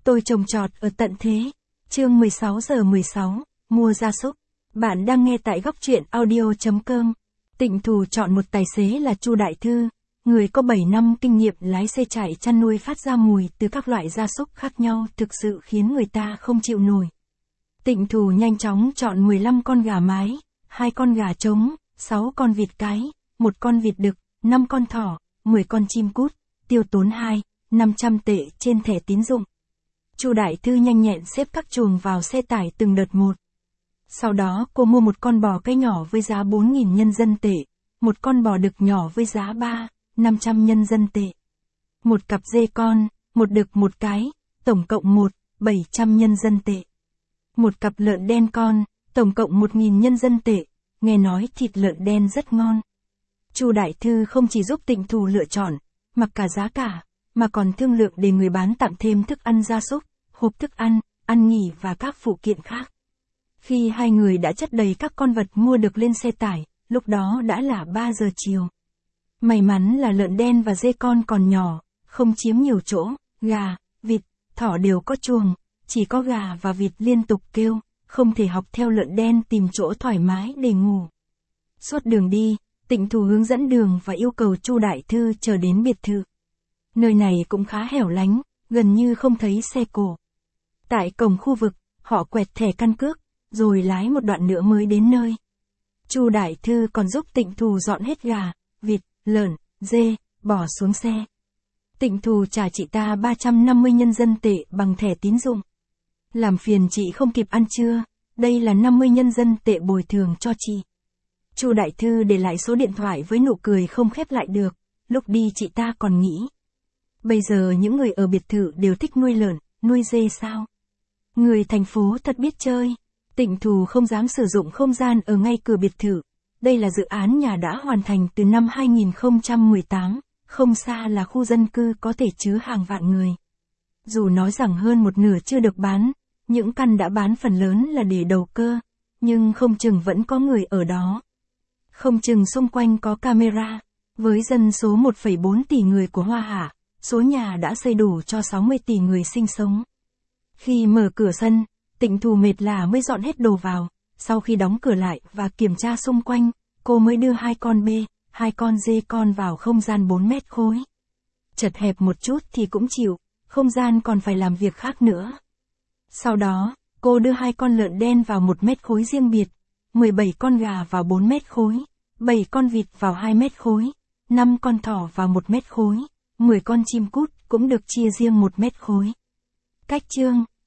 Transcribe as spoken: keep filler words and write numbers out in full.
Tôi trồng trọt ở tận thế. Chương mười sáu giờ mười sáu, mua gia súc. Bạn đang nghe tại góc truyện audio chấm com. Tịnh Thù chọn một tài xế là Chu Đại Thư, người có bảy năm kinh nghiệm lái xe chạy chăn nuôi phát ra mùi từ các loại gia súc khác nhau thực sự khiến người ta không chịu nổi. Tịnh Thù nhanh chóng chọn mười lăm con gà mái, hai con gà trống, sáu con vịt cái, một con vịt đực, năm con thỏ, mười con chim cút, tiêu tốn hai, năm trăm tệ trên thẻ tín dụng. Chu Đại Thư nhanh nhẹn xếp các chuồng vào xe tải từng đợt một. Sau đó cô mua một con bò cái nhỏ với giá bốn nghìn nhân dân tệ, một con bò đực nhỏ với giá ba, năm trăm nhân dân tệ. Một cặp dê con, một đực một cái, tổng cộng một, bảy trăm nhân dân tệ. Một cặp lợn đen con, tổng cộng một nghìn nhân dân tệ, nghe nói thịt lợn đen rất ngon. Chu Đại Thư không chỉ giúp Tịnh Thù lựa chọn, mặc cả giá cả, mà còn thương lượng để người bán tặng thêm thức ăn gia súc, hộp thức ăn, ăn nghỉ và các phụ kiện khác. Khi hai người đã chất đầy các con vật mua được lên xe tải, lúc đó đã là ba giờ chiều. May mắn là lợn đen và dê con còn nhỏ, không chiếm nhiều chỗ, gà, vịt, thỏ đều có chuồng, chỉ có gà và vịt liên tục kêu, không thể học theo lợn đen tìm chỗ thoải mái để ngủ. Suốt đường đi, Tịnh Thù hướng dẫn đường và yêu cầu Chu Đại Thư chờ đến biệt thự. Nơi này cũng khá hẻo lánh, gần như không thấy xe cộ. Tại cổng khu vực, họ quẹt thẻ căn cước, rồi lái một đoạn nữa mới đến nơi. Chu Đại Thư còn giúp Tịnh Thù dọn hết gà, vịt, lợn, dê, bỏ xuống xe. Tịnh Thù trả chị ta ba trăm năm mươi nhân dân tệ bằng thẻ tín dụng. Làm phiền chị không kịp ăn trưa, đây là năm mươi nhân dân tệ bồi thường cho chị. Chu Đại Thư để lại số điện thoại với nụ cười không khép lại được, lúc đi chị ta còn nghĩ. Bây giờ những người ở biệt thự đều thích nuôi lợn, nuôi dê sao? Người thành phố thật biết chơi. Tịnh Thù không dám sử dụng không gian ở ngay cửa biệt thự. Đây là dự án nhà đã hoàn thành từ năm hai nghìn không trăm mười tám, không xa là khu dân cư có thể chứa hàng vạn người. Dù nói rằng hơn một nửa chưa được bán, những căn đã bán phần lớn là để đầu cơ, nhưng không chừng vẫn có người ở đó. Không chừng xung quanh có camera. Với dân số một phẩy bốn tỷ người của Hoa Hạ, số nhà đã xây đủ cho sáu mươi tỷ người sinh sống. Khi mở cửa sân, Tịnh Thù mệt lả mới dọn hết đồ vào, sau khi đóng cửa lại và kiểm tra xung quanh, cô mới đưa hai con bê, hai con dê con vào không gian bốn mét khối. Chật hẹp một chút thì cũng chịu, không gian còn phải làm việc khác nữa. Sau đó, cô đưa hai con lợn đen vào một mét khối riêng biệt, mười bảy con gà vào bốn mét khối, bảy con vịt vào hai mét khối, năm con thỏ vào một mét khối, mười con chim cút cũng được chia riêng một mét khối. Cách chương